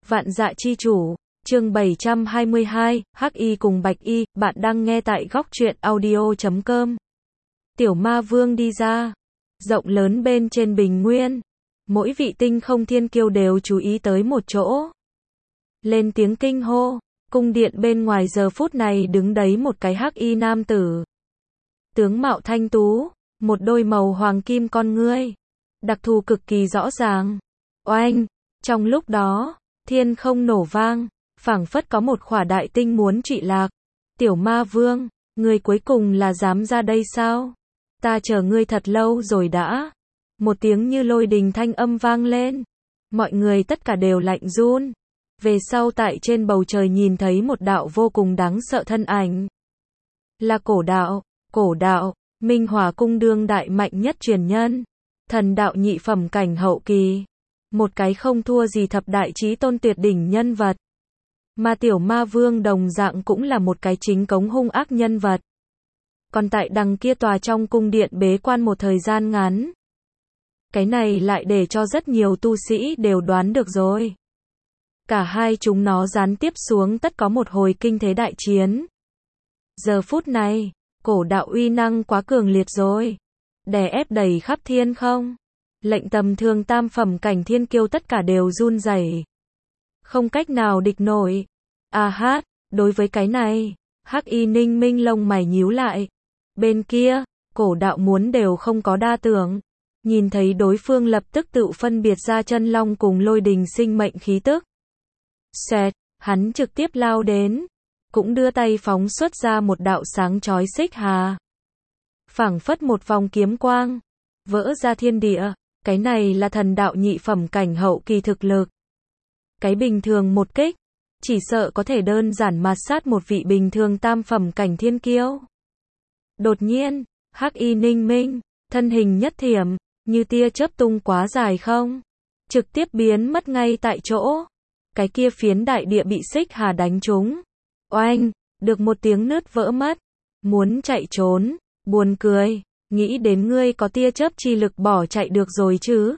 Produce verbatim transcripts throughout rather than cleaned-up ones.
Vạn Dạ Chi Chủ, chương bảy trăm hai mươi hai, Hắc Y cùng Bạch Y, bạn đang nghe tại góc truyện audio chấm com. Tiểu Ma Vương đi ra, rộng lớn bên trên bình nguyên, mỗi vị tinh không thiên kiêu đều chú ý tới một chỗ. Lên tiếng kinh hô, cung điện bên ngoài giờ phút này đứng đấy một cái Hắc Y nam tử. Tướng mạo thanh tú, một đôi màu hoàng kim con ngươi, đặc thù cực kỳ rõ ràng. Oanh, trong lúc đó, thiên không nổ vang, phảng phất có một khỏa đại tinh muốn trụy lạc. Tiểu Ma Vương, ngươi cuối cùng là dám ra đây sao? Ta chờ ngươi thật lâu rồi đã. Một tiếng như lôi đình thanh âm vang lên. Mọi người tất cả đều lạnh run. Về sau tại trên bầu trời nhìn thấy một đạo vô cùng đáng sợ thân ảnh. Là cổ đạo, cổ đạo, Minh Hỏa cung đương đại mạnh nhất truyền nhân. Thần đạo nhị phẩm cảnh hậu kỳ. Một cái không thua gì thập đại chí tôn tuyệt đỉnh nhân vật. Mà Tiểu Ma Vương đồng dạng cũng là một cái chính cống hung ác nhân vật. Còn tại đằng kia tòa trong cung điện bế quan một thời gian ngắn. Cái này lại để cho rất nhiều tu sĩ đều đoán được rồi. Cả hai chúng nó gián tiếp xuống tất có một hồi kinh thế đại chiến. Giờ phút này, cổ đạo uy năng quá cường liệt rồi. Đè ép đầy khắp thiên không. Lệnh tầm thường tam phẩm cảnh thiên kiêu tất cả đều run rẩy. Không cách nào địch nổi. À hát, đối với cái này, Hắc Y Ninh Minh lông mày nhíu lại. Bên kia, cổ đạo muốn đều không có đa tưởng. Nhìn thấy đối phương lập tức tự phân biệt ra chân long cùng lôi đình sinh mệnh khí tức. Xẹt, hắn trực tiếp lao đến. Cũng đưa tay phóng xuất ra một đạo sáng chói xích hà. Phảng phất một vòng kiếm quang. Vỡ ra thiên địa. Cái này là thần đạo nhị phẩm cảnh hậu kỳ thực lực. Cái bình thường một kích, chỉ sợ có thể đơn giản mạt sát một vị bình thường tam phẩm cảnh thiên kiêu. Đột nhiên, Hắc Y Ninh Minh, thân hình nhất thiểm, như tia chớp tung quá dài không, trực tiếp biến mất ngay tại chỗ. Cái kia phiến đại địa bị xích hà đánh trúng. Oanh, được một tiếng nứt vỡ mất. Muốn chạy trốn, buồn cười. Nghĩ đến ngươi có tia chớp chi lực bỏ chạy được rồi chứ.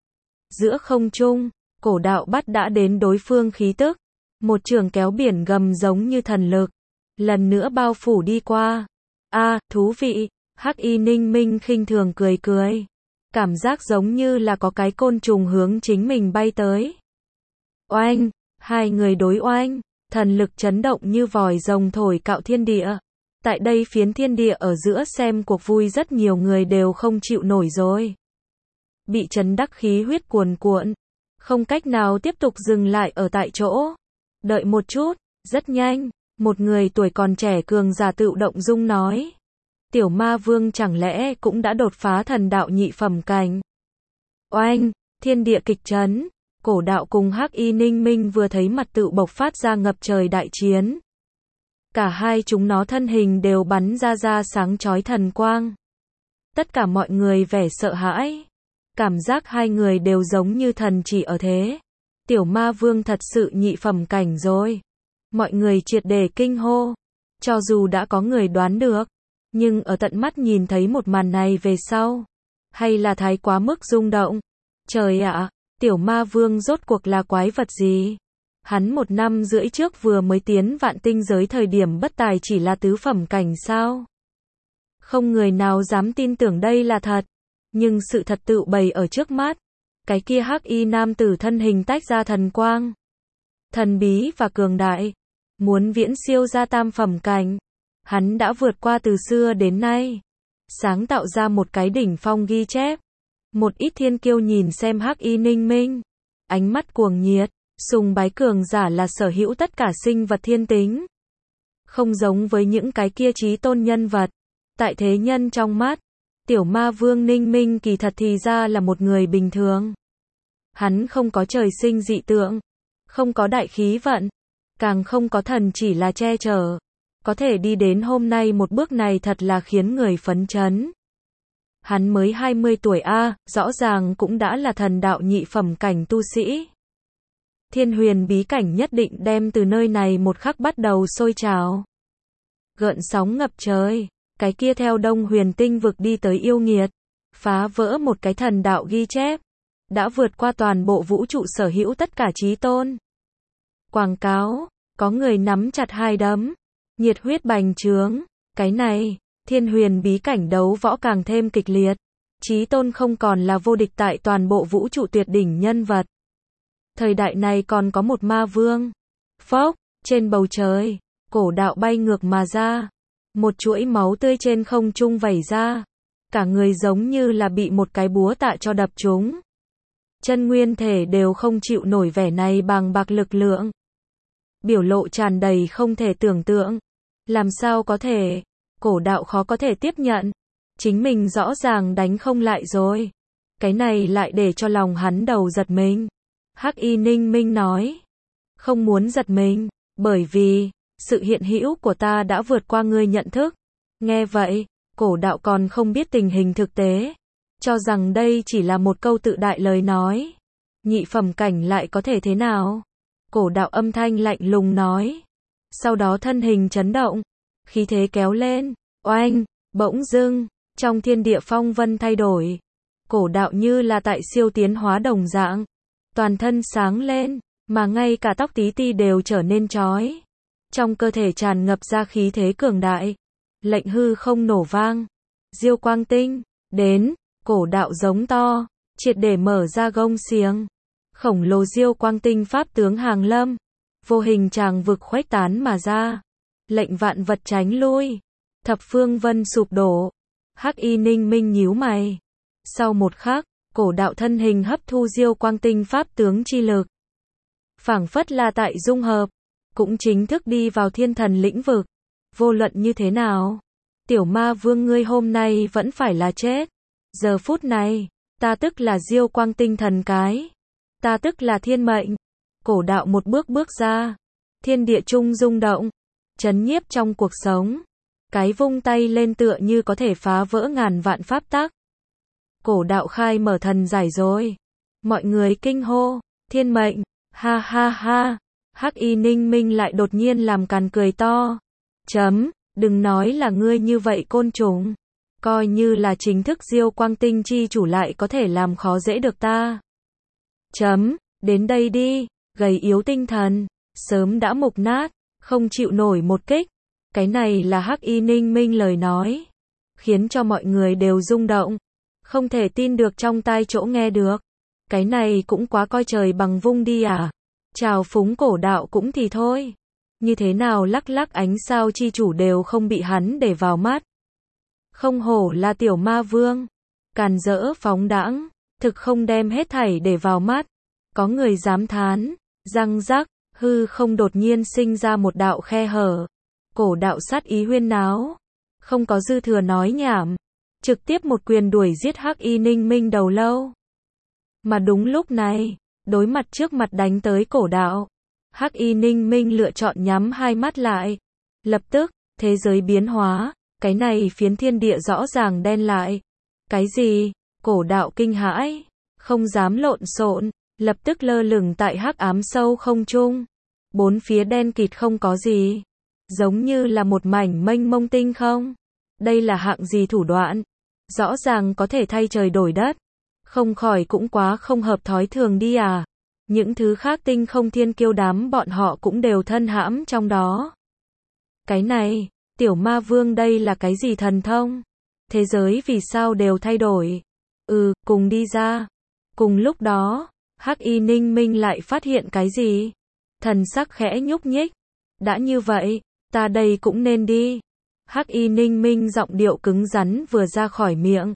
Giữa không trung, cổ đạo bắt đã đến đối phương khí tức. Một trường kéo biển gầm giống như thần lực. Lần nữa bao phủ đi qua. A, à, thú vị. Hắc Y Ninh Minh khinh thường cười cười. Cảm giác giống như là có cái côn trùng hướng chính mình bay tới. Oanh, hai người đối oanh. Thần lực chấn động như vòi rồng thổi cạo thiên địa. Tại đây phiến thiên địa ở giữa xem cuộc vui rất nhiều người đều không chịu nổi rồi. Bị chấn đắc khí huyết cuồn cuộn. Không cách nào tiếp tục dừng lại ở tại chỗ. Đợi một chút, rất nhanh. Một người tuổi còn trẻ cường giả tự động dung nói. Tiểu Ma Vương chẳng lẽ cũng đã đột phá thần đạo nhị phẩm cảnh. Oanh, thiên địa kịch chấn. Cổ đạo cùng Hắc Y Ninh Minh vừa thấy mặt tự bộc phát ra ngập trời đại chiến. Cả hai chúng nó thân hình đều bắn ra ra sáng chói thần quang. Tất cả mọi người vẻ sợ hãi. Cảm giác hai người đều giống như thần chỉ ở thế. Tiểu Ma Vương thật sự nhị phẩm cảnh rồi. Mọi người triệt để kinh hô. Cho dù đã có người đoán được. Nhưng ở tận mắt nhìn thấy một màn này về sau. Hay là thái quá mức rung động. Trời ạ, Tiểu Ma Vương rốt cuộc là quái vật gì? Hắn một năm rưỡi trước vừa mới tiến vạn tinh giới thời điểm bất tài chỉ là tứ phẩm cảnh sao? Không người nào dám tin tưởng đây là thật. Nhưng sự thật tự bày ở trước mắt. Cái kia Hắc Y nam tử thân hình tách ra thần quang. Thần bí và cường đại. Muốn viễn siêu ra tam phẩm cảnh. Hắn đã vượt qua từ xưa đến nay. Sáng tạo ra một cái đỉnh phong ghi chép. Một ít thiên kiêu nhìn xem Hắc Y Ninh Minh. Ánh mắt cuồng nhiệt. Sùng bái cường giả là sở hữu tất cả sinh vật thiên tính. Không giống với những cái kia chí tôn nhân vật. Tại thế nhân trong mắt, Tiểu Ma Vương Ninh Minh kỳ thật thì ra là một người bình thường. Hắn không có trời sinh dị tượng, không có đại khí vận, càng không có thần chỉ là che chở. Có thể đi đến hôm nay một bước này thật là khiến người phấn chấn. Hắn mới hai mươi tuổi a, rõ ràng cũng đã là thần đạo nhị phẩm cảnh tu sĩ. Thiên huyền bí cảnh nhất định đem từ nơi này một khắc bắt đầu sôi trào. Gợn sóng ngập trời, cái kia theo Đông Huyền tinh vực đi tới yêu nghiệt, phá vỡ một cái thần đạo ghi chép, đã vượt qua toàn bộ vũ trụ sở hữu tất cả chí tôn. Quảng cáo, có người nắm chặt hai đấm, nhiệt huyết bành trướng, cái này, thiên huyền bí cảnh đấu võ càng thêm kịch liệt. Chí Tôn không còn là vô địch tại toàn bộ vũ trụ tuyệt đỉnh nhân vật. Thời đại này còn có một ma vương. Phốc, trên bầu trời, cổ đạo bay ngược mà ra. Một chuỗi máu tươi trên không trung vẩy ra. Cả người giống như là bị một cái búa tạ cho đập trúng. Chân nguyên thể đều không chịu nổi vẻ này bằng bạc lực lượng. Biểu lộ tràn đầy không thể tưởng tượng. Làm sao có thể? Cổ đạo khó có thể tiếp nhận. Chính mình rõ ràng đánh không lại rồi. Cái này lại để cho lòng hắn đầu giật mình. Hắc Y Ninh Minh nói. Không muốn giật mình, bởi vì, sự hiện hữu của ta đã vượt qua ngươi nhận thức. Nghe vậy, cổ đạo còn không biết tình hình thực tế. Cho rằng đây chỉ là một câu tự đại lời nói. Nhị phẩm cảnh lại có thể thế nào? Cổ đạo âm thanh lạnh lùng nói. Sau đó thân hình chấn động. Khí thế kéo lên. Oanh, bỗng dưng, trong thiên địa phong vân thay đổi. Cổ đạo như là tại siêu tiến hóa đồng dạng. Toàn thân sáng lên, mà ngay cả tóc tí ti đều trở nên chói. Trong cơ thể tràn ngập ra khí thế cường đại. Lệnh hư không nổ vang. Diêu Quang Tinh, đến, cổ đạo giống to, triệt để mở ra gông xiềng. Khổng lồ Diêu Quang Tinh pháp tướng hàng lâm. Vô hình tràng vực khuếch tán mà ra. Lệnh vạn vật tránh lui. Thập phương vân sụp đổ. Hắc Y Ninh Minh nhíu mày. Sau một khắc, cổ đạo thân hình hấp thu Diêu Quang Tinh pháp tướng chi lực. Phảng phất là tại dung hợp, cũng chính thức đi vào thiên thần lĩnh vực. Vô luận như thế nào, tiểu ma vương ngươi hôm nay vẫn phải là chết. Giờ phút này, ta tức là Diêu Quang Tinh thần cái. Ta tức là thiên mệnh. Cổ đạo một bước bước ra. Thiên địa trung rung động. Chấn nhiếp trong cuộc sống. Cái vung tay lên tựa như có thể phá vỡ ngàn vạn pháp tắc. Cổ đạo khai mở thần giải rồi. Mọi người kinh hô. Thiên mệnh. Ha ha ha. Hắc Y Ninh Minh lại đột nhiên làm càn cười to. Chấm. Đừng nói là ngươi như vậy côn trùng. Coi như là chính thức Diêu Quang Tinh chi chủ lại có thể làm khó dễ được ta. Chấm. Đến đây đi. Gầy yếu tinh thần. Sớm đã mục nát. Không chịu nổi một kích. Cái này là Hắc Y Ninh Minh lời nói. Khiến cho mọi người đều rung động. Không thể tin được trong tai chỗ nghe được. Cái này cũng quá coi trời bằng vung đi à. Trào phúng cổ đạo cũng thì thôi. Như thế nào lắc lắc ánh sao chi chủ đều không bị hắn để vào mắt. Không hổ là tiểu ma vương. Càn rỡ phóng đãng. Thực không đem hết thảy để vào mắt. Có người dám thán. Răng rắc. Hư không đột nhiên sinh ra một đạo khe hở. Cổ đạo sát ý huyên náo. Không có dư thừa nói nhảm. Trực tiếp một quyền đuổi giết Hắc Y Ninh Minh đầu lâu. Mà đúng lúc này, đối mặt trước mặt đánh tới cổ đạo. Hắc Y Ninh Minh lựa chọn nhắm hai mắt lại. Lập tức, thế giới biến hóa. Cái này phiến thiên địa rõ ràng đen lại. Cái gì? Cổ đạo kinh hãi. Không dám lộn xộn. Lập tức lơ lửng tại hắc ám sâu không trung. Bốn phía đen kịt không có gì. Giống như là một mảnh mênh mông tinh không. Đây là hạng gì thủ đoạn? Rõ ràng có thể thay trời đổi đất. Không khỏi cũng quá không hợp thói thường đi à. Những thứ khác tinh không thiên kiêu đám bọn họ cũng đều thân hãm trong đó. Cái này, tiểu ma vương đây là cái gì thần thông? Thế giới vì sao đều thay đổi? Ừ, cùng đi ra. Cùng lúc đó, Hắc Y Ninh Minh lại phát hiện cái gì? Thần sắc khẽ nhúc nhích. Đã như vậy, ta đây cũng nên đi. Hắc Y Ninh Minh giọng điệu cứng rắn vừa ra khỏi miệng.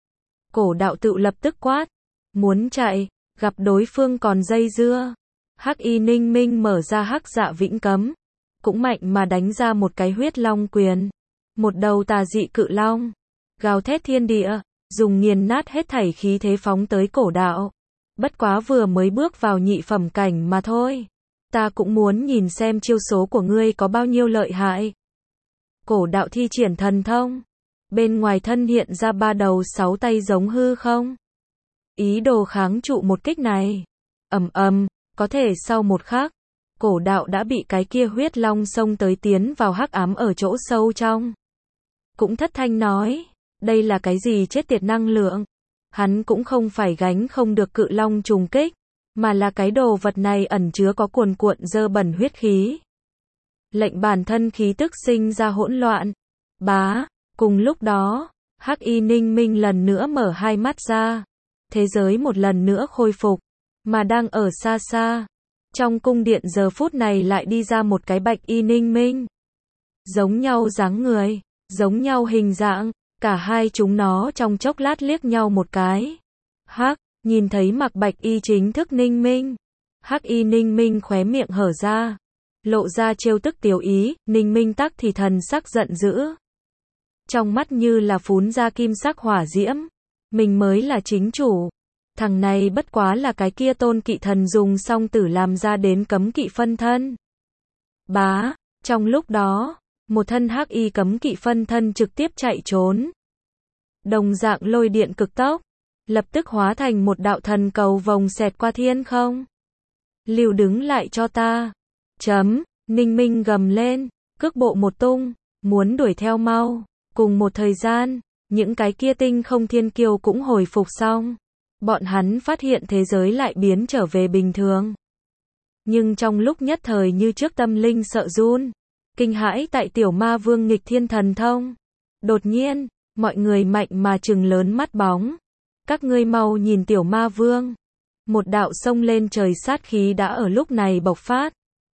Cổ đạo tự lập tức quát. Muốn chạy, gặp đối phương còn dây dưa. Hắc Y Ninh Minh mở ra hắc dạ vĩnh cấm. Cũng mạnh mà đánh ra một cái huyết long quyền. Một đầu tà dị cự long. Gào thét thiên địa, dùng nghiền nát hết thảy khí thế phóng tới cổ đạo. Bất quá vừa mới bước vào nhị phẩm cảnh mà thôi. Ta cũng muốn nhìn xem chiêu số của ngươi có bao nhiêu lợi hại. Cổ đạo thi triển thần thông. Bên ngoài thân hiện ra ba đầu sáu tay giống hư không. Ý đồ kháng trụ một kích này. Ầm ầm, có thể sau một khắc, cổ đạo đã bị cái kia huyết long xông tới tiến vào hắc ám ở chỗ sâu trong. Cũng thất thanh nói, đây là cái gì chết tiệt năng lượng. Hắn cũng không phải gánh không được cự long trùng kích. mà là cái đồ vật này ẩn chứa có cuồn cuộn dơ bẩn huyết khí. Lệnh bản thân khí tức sinh ra hỗn loạn. Bá, cùng lúc đó, Hắc Y Ninh Minh lần nữa mở hai mắt ra. Thế giới một lần nữa khôi phục, mà đang ở xa xa. Trong cung điện giờ phút này lại đi ra một cái Bạch Y Ninh Minh. Giống nhau dáng người, giống nhau hình dạng, cả hai chúng nó trong chốc lát liếc nhau một cái. Hắc, nhìn thấy mặc Bạch Y chính thức Ninh Minh. Hắc Y Ninh Minh khóe miệng hở ra, lộ ra trêu tức tiểu ý, Ninh Minh tắc thì thần sắc giận dữ. Trong mắt như là phún ra kim sắc hỏa diễm, mình mới là chính chủ. Thằng này bất quá là cái kia tôn kỵ thần dùng song tử làm ra đến cấm kỵ phân thân. Bá, trong lúc đó, một thân hắc y cấm kỵ phân thân trực tiếp chạy trốn. Đồng dạng lôi điện cực tốc, lập tức hóa thành một đạo thần cầu vòng xẹt qua thiên không. Lưu đứng lại cho ta. Chấm, Ninh Minh gầm lên, cước bộ một tung, muốn đuổi theo mau. Cùng một thời gian, những cái kia tinh không thiên kiêu cũng hồi phục xong. Bọn hắn phát hiện thế giới lại biến trở về bình thường. Nhưng trong lúc nhất thời như trước tâm linh sợ run, kinh hãi tại tiểu ma vương nghịch thiên thần thông. Đột nhiên, mọi người mạnh mà trừng lớn mắt bóng. Các ngươi mau nhìn tiểu ma vương. Một đạo sông lên trời sát khí đã ở lúc này bộc phát.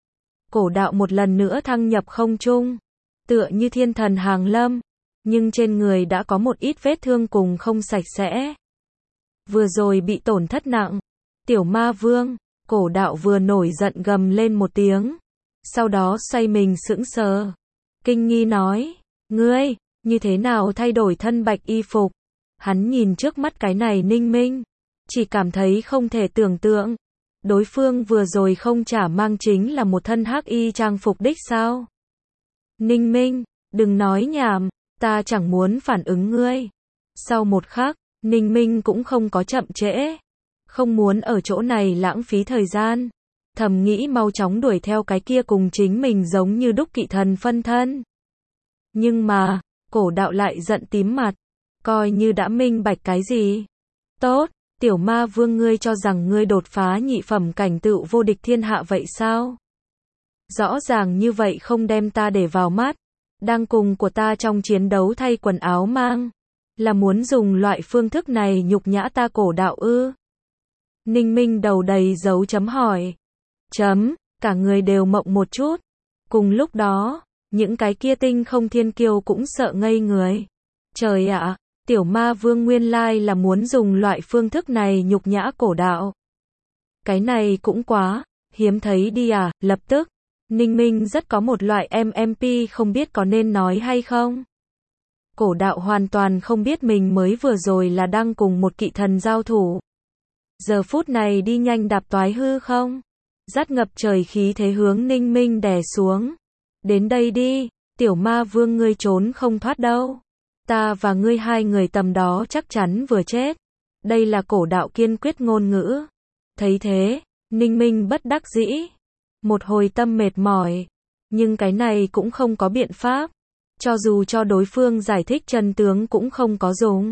Cổ đạo một lần nữa thăng nhập không trung, tựa như thiên thần hàng lâm, nhưng trên người đã có một ít vết thương cùng không sạch sẽ. Vừa rồi bị tổn thất nặng. Tiểu ma vương, cổ đạo vừa nổi giận gầm lên một tiếng. Sau đó xoay mình sững sờ. Kinh nghi nói, ngươi, như thế nào thay đổi thân bạch y phục? Hắn nhìn trước mắt cái này Ninh Minh, chỉ cảm thấy không thể tưởng tượng. Đối phương vừa rồi không chả mang chính là một thân hắc y trang phục đích sao? Ninh Minh, đừng nói nhảm, ta chẳng muốn phản ứng ngươi. Sau một khắc, Ninh Minh cũng không có chậm trễ. Không muốn ở chỗ này lãng phí thời gian. Thầm nghĩ mau chóng đuổi theo cái kia cùng chính mình giống như đúc kỵ thần phân thân. Nhưng mà, cổ đạo lại giận tím mặt. Coi như đã minh bạch cái gì. Tốt, tiểu ma vương ngươi cho rằng ngươi đột phá nhị phẩm cảnh tựu vô địch thiên hạ vậy sao? Rõ ràng như vậy không đem ta để vào mắt. Đang cùng của ta trong chiến đấu thay quần áo mang. Là muốn dùng loại phương thức này nhục nhã ta cổ đạo ư? Ninh Minh đầu đầy dấu chấm hỏi. Chấm, cả người đều mộng một chút. Cùng lúc đó, những cái kia tinh không thiên kiêu cũng sợ ngây người. Trời ạ, tiểu ma vương nguyên lai là muốn dùng loại phương thức này nhục nhã cổ đạo. Cái này cũng quá, hiếm thấy đi à, lập tức. Ninh Minh rất có một loại em em pê không biết có nên nói hay không. Cổ đạo hoàn toàn không biết mình mới vừa rồi là đang cùng một kỵ thần giao thủ. Giờ phút này đi nhanh đạp toái hư không? Dắt ngập trời khí thế hướng Ninh Minh đè xuống. Đến đây đi, tiểu ma vương ngươi trốn không thoát đâu. Ta và ngươi hai người tầm đó chắc chắn vừa chết. Đây là cổ đạo kiên quyết ngôn ngữ. Thấy thế, Ninh Minh bất đắc dĩ. Một hồi tâm mệt mỏi. Nhưng cái này cũng không có biện pháp. Cho dù cho đối phương giải thích chân tướng cũng không có dùng.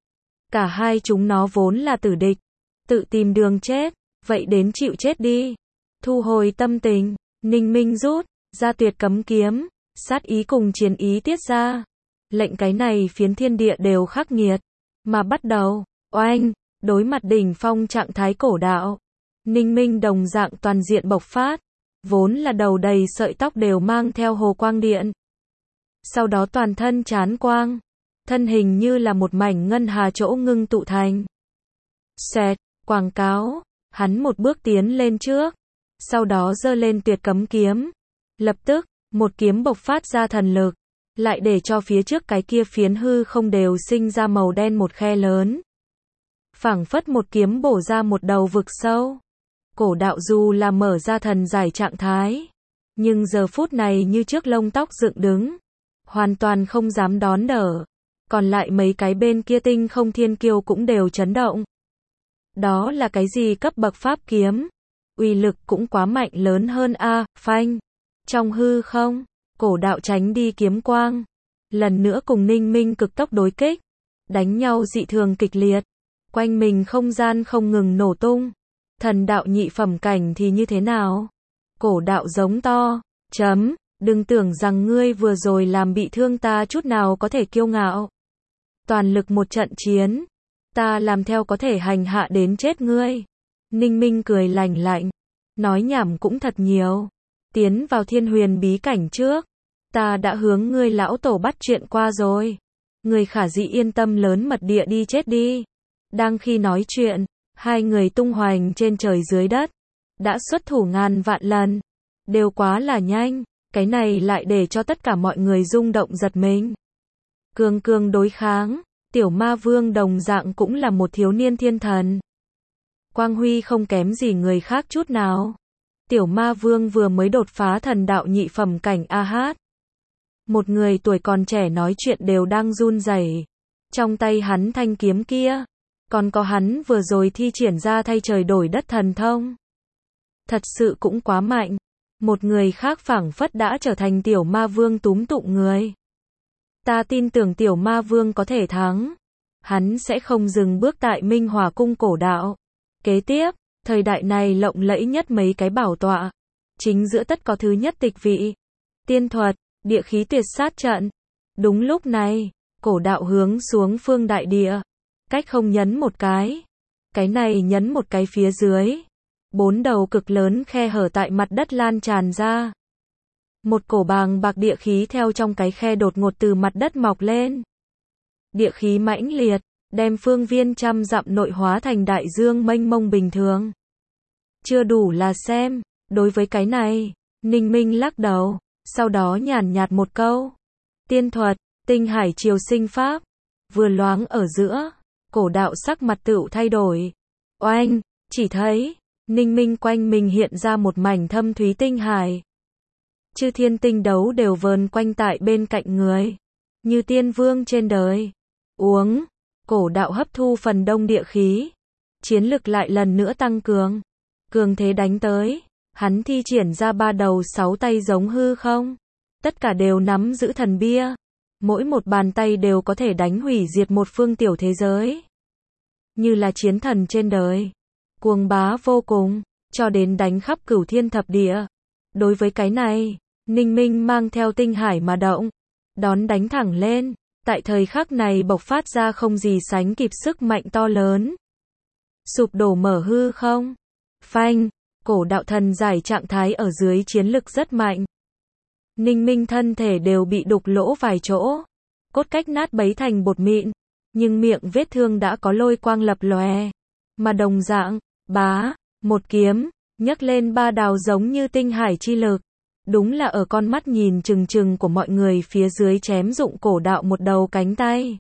Cả hai chúng nó vốn là tử địch. Tự tìm đường chết. Vậy đến chịu chết đi. Thu hồi tâm tình. Ninh Minh rút ra tuyệt cấm kiếm. Sát ý cùng chiến ý tiết ra. Lệnh cái này phiến thiên địa đều khắc nghiệt. Mà bắt đầu, oanh, đối mặt đỉnh phong trạng thái cổ đạo. Ninh Minh đồng dạng toàn diện bộc phát. Vốn là đầu đầy sợi tóc đều mang theo hồ quang điện. Sau đó toàn thân chán quang. Thân hình như là một mảnh ngân hà chỗ ngưng tụ thành. Xẹt, quảng cáo. Hắn một bước tiến lên trước. Sau đó giơ lên tuyệt cấm kiếm. Lập tức, một kiếm bộc phát ra thần lực. Lại để cho phía trước cái kia phiến hư không đều sinh ra màu đen một khe lớn. Phảng phất một kiếm bổ ra một đầu vực sâu. Cổ đạo dù là mở ra thần giải trạng thái. Nhưng giờ phút này như trước lông tóc dựng đứng. Hoàn toàn không dám đón đỡ. Còn lại mấy cái bên kia tinh không thiên kiêu cũng đều chấn động. Đó là cái gì cấp bậc pháp kiếm? Uy lực cũng quá mạnh lớn hơn a, phanh. Trong hư không, cổ đạo tránh đi kiếm quang. Lần nữa cùng Ninh Minh cực tốc đối kích. Đánh nhau dị thường kịch liệt. Quanh mình không gian không ngừng nổ tung. Thần đạo nhị phẩm cảnh thì như thế nào? Cổ đạo giống to. Chấm. Đừng tưởng rằng ngươi vừa rồi làm bị thương ta chút nào có thể kiêu ngạo. Toàn lực một trận chiến. Ta làm theo có thể hành hạ đến chết ngươi. Ninh Minh cười lành lạnh. Nói nhảm cũng thật nhiều. Tiến vào thiên huyền bí cảnh trước. Ta đã hướng ngươi lão tổ bắt chuyện qua rồi. Người khả dĩ yên tâm lớn mật địa đi chết đi. Đang khi nói chuyện, hai người tung hoành trên trời dưới đất. Đã xuất thủ ngàn vạn lần. Đều quá là nhanh. Cái này lại để cho tất cả mọi người rung động giật mình. Cường cường đối kháng. Tiểu ma vương đồng dạng cũng là một thiếu niên thiên thần. Quang huy không kém gì người khác chút nào. Tiểu ma vương vừa mới đột phá thần đạo nhị phẩm cảnh a hát. Một người tuổi còn trẻ nói chuyện đều đang run rẩy. Trong tay hắn thanh kiếm kia. Còn có hắn vừa rồi thi triển ra thay trời đổi đất thần thông. Thật sự cũng quá mạnh. Một người khác phảng phất đã trở thành tiểu ma vương túm tụng người. Ta tin tưởng tiểu ma vương có thể thắng. Hắn sẽ không dừng bước tại Minh Hòa cung cổ đạo. Kế tiếp, thời đại này lộng lẫy nhất mấy cái bảo tọa. Chính giữa tất có thứ nhất tịch vị. Tiên thuật, địa khí tuyệt sát trận. Đúng lúc này, cổ đạo hướng xuống phương đại địa. Cách không nhấn một cái. Cái này nhấn một cái phía dưới. Bốn đầu cực lớn khe hở tại mặt đất lan tràn ra. Một cổ bàng bạc địa khí theo trong cái khe đột ngột từ mặt đất mọc lên. Địa khí mãnh liệt, đem phương viên trăm dặm nội hóa thành đại dương mênh mông bình thường. Chưa đủ là xem, đối với cái này, Ninh Minh lắc đầu, sau đó nhàn nhạt một câu. Tiên thuật, tinh hải triều sinh pháp, vừa loáng ở giữa, cổ đạo sắc mặt tựu thay đổi. Oanh, chỉ thấy, Ninh Minh quanh mình hiện ra một mảnh thâm thúy tinh hải. Chư thiên tinh đấu đều vờn quanh tại bên cạnh người. Như tiên vương trên đời. Uống. Cổ đạo hấp thu phần đông địa khí. Chiến lực lại lần nữa tăng cường. Cường thế đánh tới. Hắn thi triển ra ba đầu sáu tay giống hư không. Tất cả đều nắm giữ thần bia. Mỗi một bàn tay đều có thể đánh hủy diệt một phương tiểu thế giới. Như là chiến thần trên đời. Cuồng bá vô cùng. Cho đến đánh khắp cửu thiên thập địa. Đối với cái này, Ninh Minh mang theo tinh hải mà động, đón đánh thẳng lên, tại thời khắc này bộc phát ra không gì sánh kịp sức mạnh to lớn. Sụp đổ mở hư không? Phanh, cổ đạo thần giải trạng thái ở dưới chiến lực rất mạnh. Ninh Minh thân thể đều bị đục lỗ vài chỗ, cốt cách nát bấy thành bột mịn, nhưng miệng vết thương đã có lôi quang lập lòe, mà đồng dạng, bá, một kiếm, nhấc lên ba đào giống như tinh hải chi lực. Đúng là ở con mắt nhìn trừng trừng của mọi người phía dưới chém dụng cổ đạo một đầu cánh tay.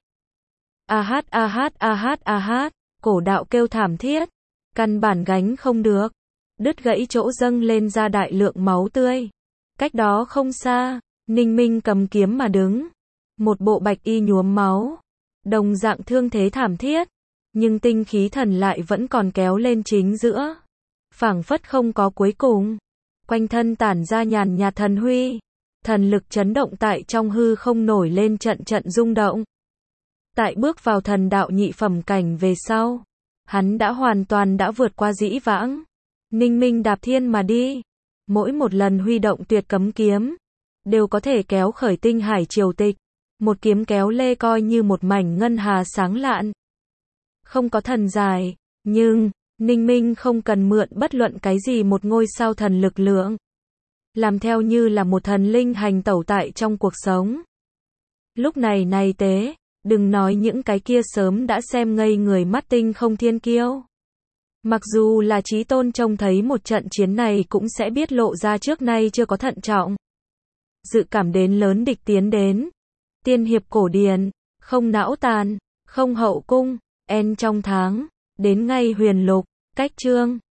A hát a hát a hát a hát, cổ đạo kêu thảm thiết, căn bản gánh không được, đứt gãy chỗ dâng lên ra đại lượng máu tươi. Cách đó không xa, Ninh Minh cầm kiếm mà đứng, một bộ bạch y nhuốm máu, đồng dạng thương thế thảm thiết, nhưng tinh khí thần lại vẫn còn kéo lên chính giữa. Phảng phất không có cuối cùng. Quanh thân tản ra nhàn nhạt thần huy. Thần lực chấn động tại trong hư không nổi lên trận trận rung động. Tại bước vào thần đạo nhị phẩm cảnh về sau. Hắn đã hoàn toàn đã vượt qua dĩ vãng. Ninh Minh đạp thiên mà đi. Mỗi một lần huy động tuyệt cấm kiếm. Đều có thể kéo khởi tinh hải triều tịch. Một kiếm kéo lê coi như một mảnh ngân hà sáng lạn. Không có thần dài. Nhưng Ninh Minh không cần mượn bất luận cái gì một ngôi sao thần lực lượng. Làm theo như là một thần linh hành tẩu tại trong cuộc sống. Lúc này này tế, đừng nói những cái kia sớm đã xem ngây người mắt tinh không thiên kiêu. Mặc dù là Chí Tôn trông thấy một trận chiến này cũng sẽ biết lộ ra trước nay chưa có thận trọng. Dự cảm đến lớn địch tiến đến. Tiên hiệp cổ điển, không não tàn, không hậu cung, en trong tháng, đến ngay huyền lục. Cách chương